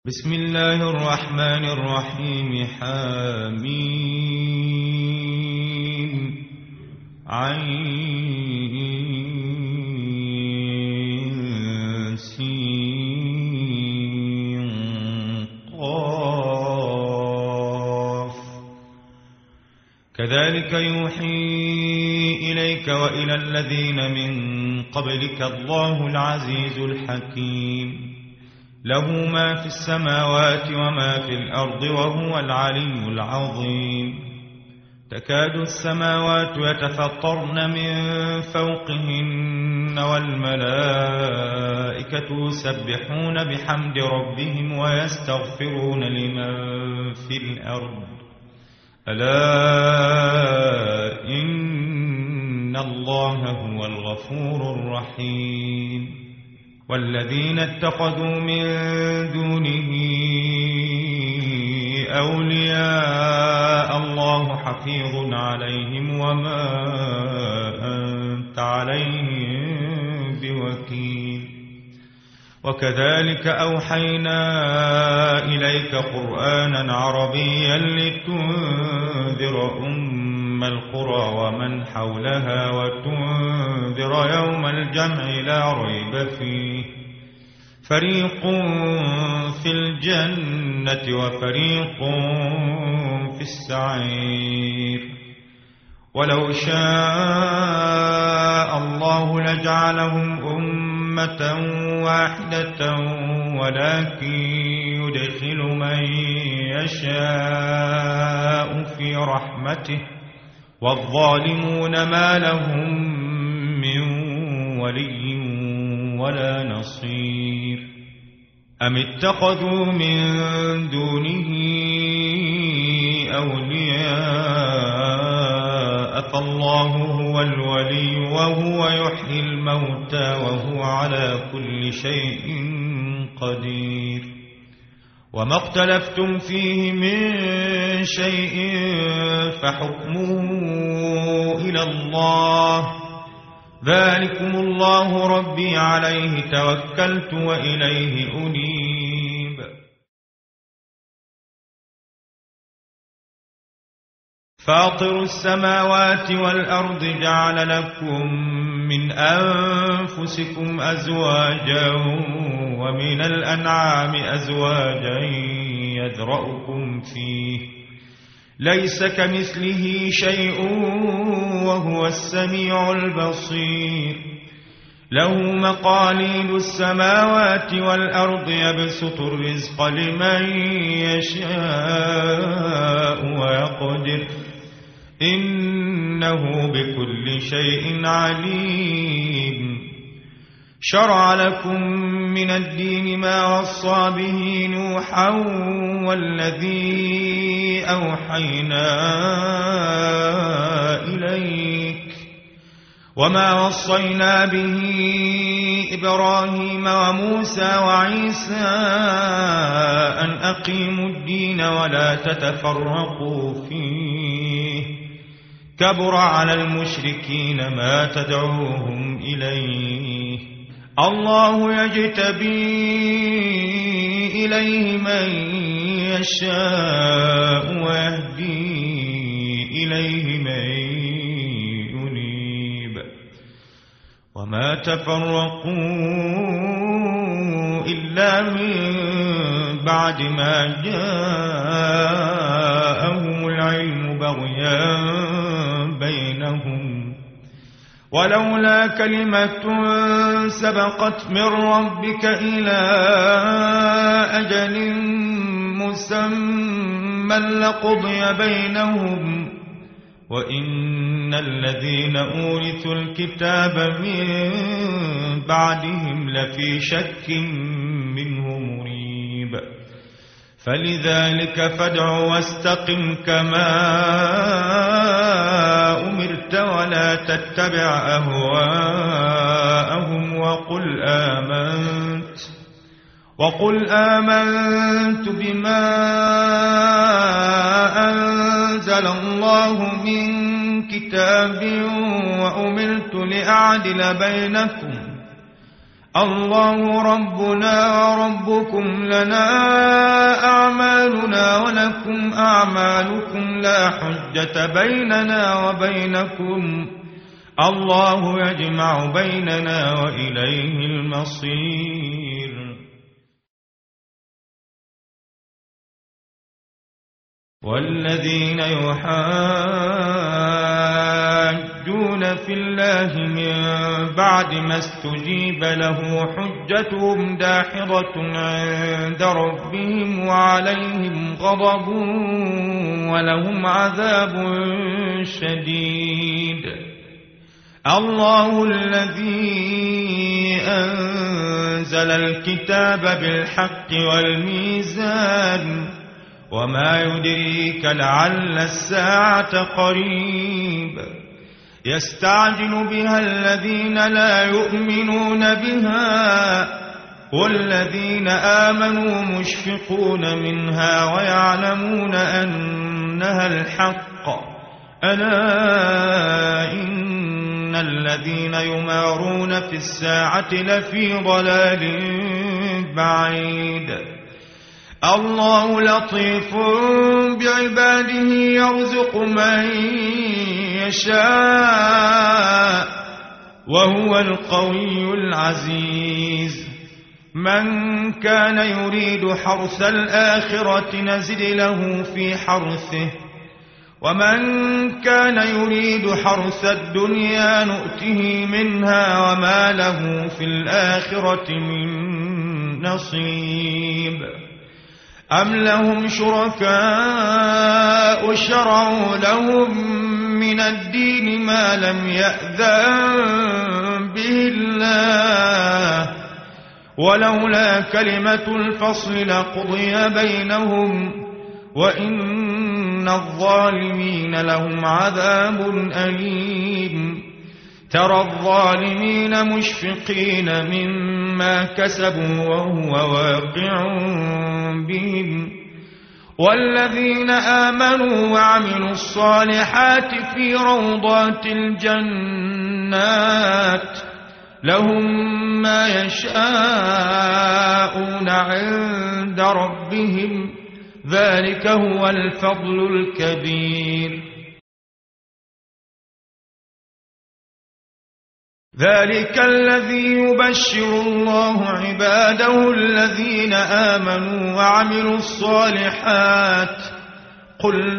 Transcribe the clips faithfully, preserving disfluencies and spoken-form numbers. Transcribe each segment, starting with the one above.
بسم الله الرحمن الرحيم. حميم عين سين قاف. كذلك يوحي إليك وإلى الذين من قبلك الله العزيز الحكيم. له ما في السماوات وما في الأرض وهو العلي العظيم. تكاد السماوات يتفطرن من فوقهن والملائكة يسبحون بحمد ربهم ويستغفرون لمن في الأرض ألا إن الله هو الغفور الرحيم. والذين اتخذوا من دونه أولياء الله حفيظ عليهم وما أنت عليهم بوكيل. وكذلك أوحينا إليك قرآنا عربيا لتنذر أم القرى ومن حولها وتنذر يوم الجمع لا ريب فيه. فريق في الجنة وفريق في السعير. ولو شاء الله لجعلهم أمة واحدة ولكن يدخل من يشاء في رحمته والظالمون ما لهم من ولي ولا نصير. أم اتخذوا من دونه أولياء فالله هو الولي وهو يحيي الموتى وهو على كل شيء قدير. وما اختلفتم فيه من شيء فحكمه إلى الله. ذلكم الله ربي عليه توكلت وإليه أنيب. فاطر السماوات والأرض جعل لكم من أنفسكم أزواجا ومن الأنعام أزواجا يذرأكم فيه ليس كمثله شيء وهو السميع البصير. له مقاليد السماوات والأرض يبسط الرزق لمن يشاء ويقدر إنه بكل شيء عليم. شرع لكم من الدين ما وصى به نوحا والذي أوحينا إليك وما وصينا به إبراهيم وموسى وعيسى أن أقيموا الدين ولا تتفرقوا فيه. كبر على المشركين ما تدعوهم إليه. الله يجتبي إليه من يشاء ويهدي إليه من ينيب. وما تفرقوا إلا من بعد ما جاءهم العلم بغيا بينهم ولولا كلمة سبقت من ربك إلى أجل مسمى لقضي بينهم وإن الذين أورثوا الكتاب من بعدهم لفي شك منه مريب. فلذلك فادع واستقم كما أمرت ولا تتبع أهواءهم وقل آمنت وقل آمنت بما أنزل الله من كتاب وأمرت لأعدل بينكم الله ربنا وربكم لنا أعمالنا ولكم أعمالكم لا حجة بيننا وبينكم الله يجمع بيننا وإليه المصير. والذين يحاجون في الله من بعد ما استجيب له حجتهم داحضة عند ربهم وعليهم غضب ولهم عذاب شديد. الله الذي أنزل الكتاب بالحق والميزان وما يدريك لعل الساعة قريب. يستعجل بها الذين لا يؤمنون بها والذين آمنوا مشفقون منها ويعلمون أنها الحق. ألا إن الذين يمارون في الساعة لفي ضلال بعيد. الله لطيف بعباده يرزق من يشاء وهو القوي العزيز. من كان يريد حرث الآخرة نزد له في حرثه ومن كان يريد حرث الدنيا نؤته منها وما له في الآخرة من نصيب. أم لهم شركاء شرعوا لهم من الدين ما لم يأذن به الله ولولا كلمة الفصل لقضي بينهم وإن الظالمين لهم عذاب أليم. ترى الظالمين مشفقين مما كسبوا وهو واقع بهم والذين آمنوا وعملوا الصالحات في روضات الجنات لهم ما يشاءون عند ربهم ذلك هو الفضل الكبير. ذلك الذي يبشر الله عباده الذين آمنوا وعملوا الصالحات. قل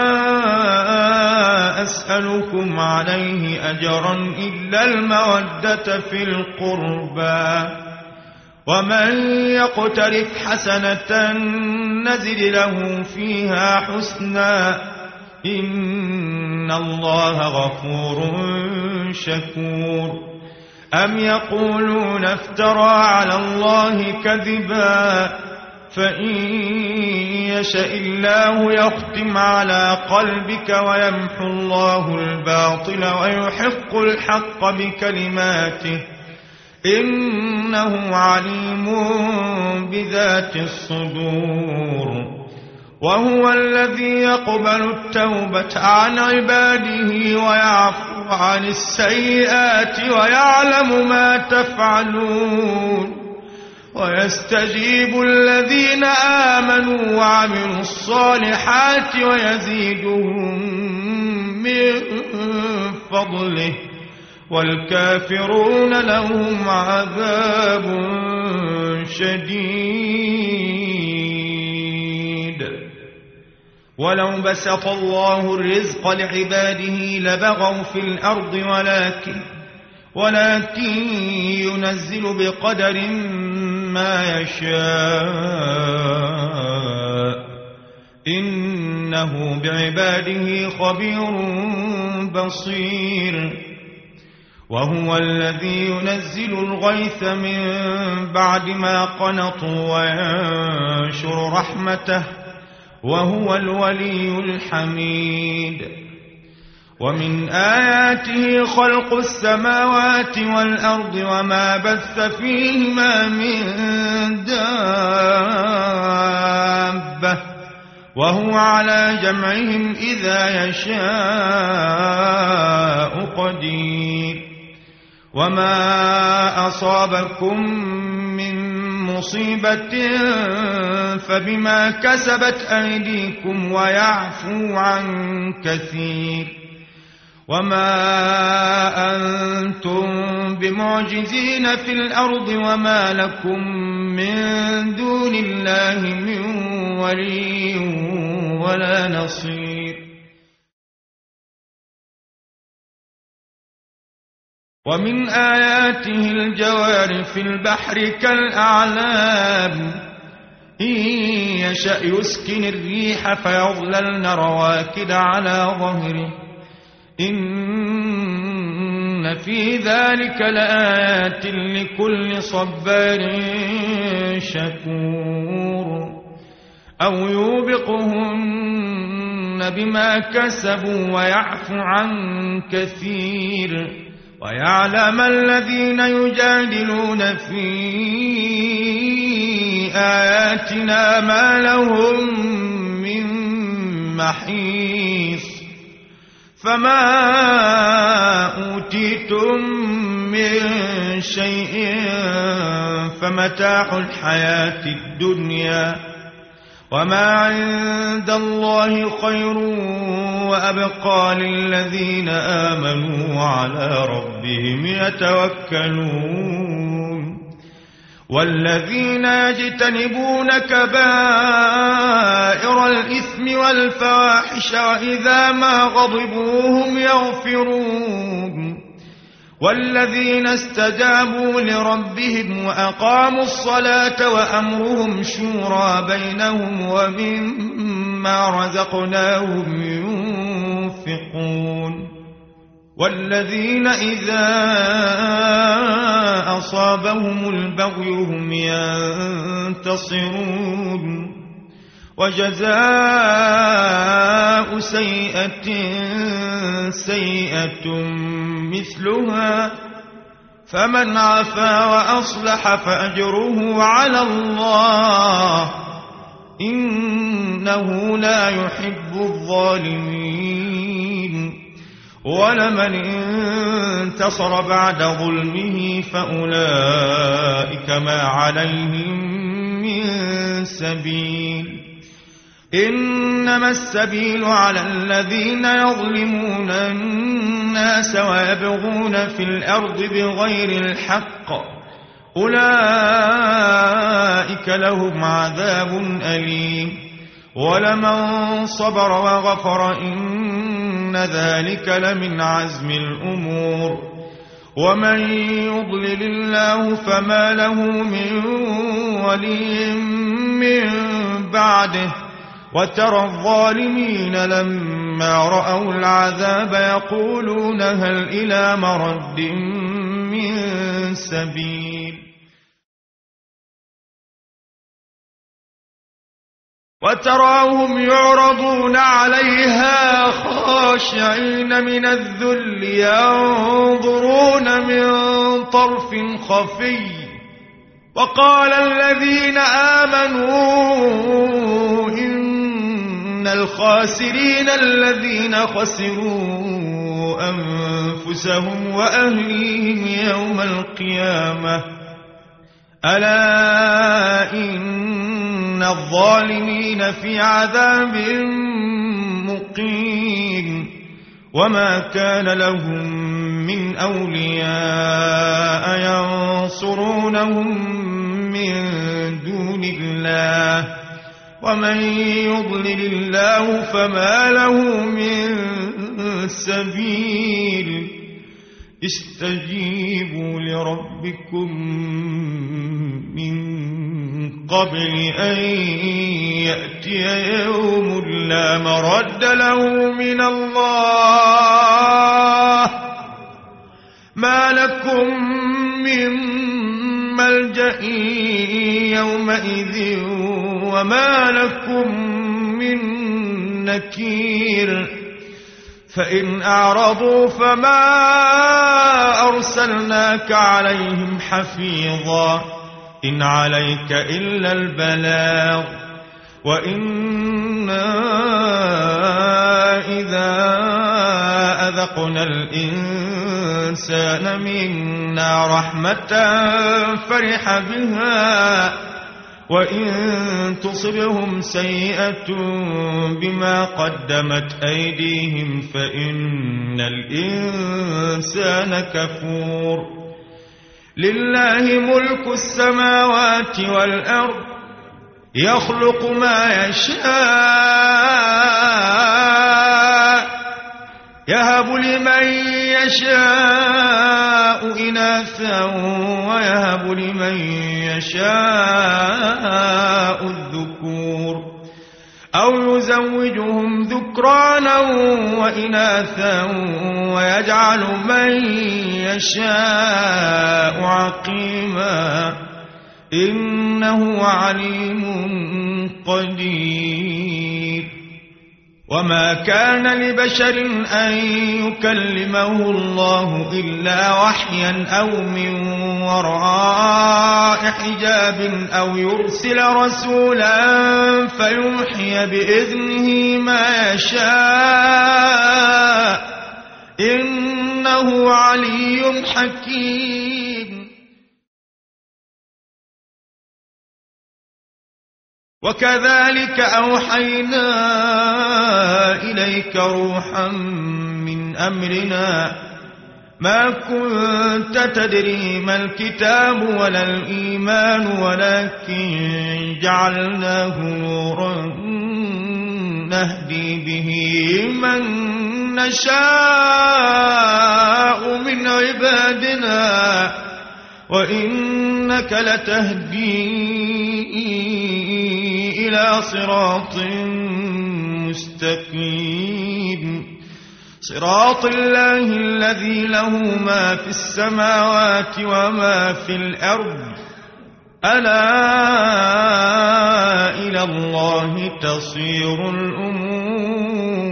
لا أسألكم عليه أجرا إلا المودة في القربى ومن يقترف حسنة نزد له فيها حسنا إن الله غفور شكور. أم يقولون افترى على الله كذبا فإن يشاء الله يختم على قلبك ويمحو الله الباطل ويحق الحق بكلماته إنه عليم بذات الصدور. وهو الذي يقبل التوبة عن عباده ويعفو عن السيئات ويعلم ما تفعلون ويستجيب الذين آمنوا وعملوا الصالحات ويزيدهم من فضله والكافرون لهم عذاب شديد. ولو بسط الله الرزق لعباده لبغوا في الأرض ولكن ولكن ينزل بقدر ما يشاء إنه بعباده خبير بصير. وهو الذي ينزل الغيث من بعد ما قنطوا وينشر رحمته وهو الولي الحميد. ومن آياته خلق السماوات والأرض وما بث فيهما من دابة وهو على جمعهم إذا يشاء قدير. وما أصابكم من مصيبة فبما كسبت أيديكم ويعفو عن كثير وما أنتم بمعجزين في الأرض وما لكم من دون الله من ولي ولا نصير ومن آياته الجوار في البحر كالأعلام إن يشأ يسكن الريح فيظللن رواكد على ظهره إن في ذلك لآيات لكل صبار شكور أو يوبقهن بما كسبوا ويعفو عن كثير ويعلم الذين يجادلون في آياتنا ما لهم من محيص فما أوتيتم من شيء فمتاع الحياة الدنيا وما عند الله خير وأبقى للذين آمنوا وعلى ربهم يتوكلون والذين يجتنبون كبائر الإثم والفواحش وإذا ما غضبوا هم يغفرون والذين استجابوا لربهم وأقاموا الصلاة وأمرهم شورى بينهم ومما رزقناهم ينفقون والذين إذا أصابهم البغي هم ينتصرون وجزاء سيئة سيئة مثلها فمن عفا وأصلح فأجره على الله إنه لا يحب الظالمين ولمن انتصر بعد ظلمه فأولئك ما عليهم من سبيل إنما السبيل على الذين يظلمون الناس ويبغون في الأرض بغير الحق أولئك لهم عذاب أليم ولمن صبر وغفر إن ذلك لمن عزم الأمور ومن يضلل الله فما له من ولي من بعده وترى الظالمين لما رأوا العذاب يقولون هل إلى مرد من سبيل وتراهم يعرضون عليها خاشعين من الذل ينظرون من طرف خفي وقال الذين آمنوا إن الخاسرين الذين خسروا أنفسهم وأهليهم يوم القيامة ألا إن الظالمين في عذاب مقيم وما كان لهم من أولياء ينصرونهم من دون الله ومن يضلل الله فما له من سبيل استجيبوا لربكم من قبل أن يأتي يوم لا مرد له من الله ما لكم من ملجأ يومئذ وما لكم من نكير فإن أعرضوا فما أرسلناك عليهم حفيظا إن عليك إلا البلاغ وإنا إذا أذقنا الإنسان الإنسان منا رحمة فرح بها وإن تصبهم سيئة بما قدمت أيديهم فإن الإنسان كفور. لله ملك السماوات والأرض يخلق ما يشاء يهب لمن يشاء إناثا ويهب لمن يشاء الذكور أو يزوجهم ذكرانا وإناثا ويجعل من يشاء عقيما إنه عليم قدير. وما كان لبشر أن يكلمه الله إلا وحيا أو من وراء حجاب أو يرسل رسولا فيوحي بإذنه ما يشاء إنه علي حكيم. وكذلك أوحينا إليك روحا من أمرنا ما كنت تدري ما الكتاب ولا الإيمان ولكن جعلناه نورا نهدي به من نشاء من عبادنا وإنك لتهدي إلى صراط مستقيم صراط الله الذي له ما في السماوات وما في الأرض ألا إلى الله تصير الأمور.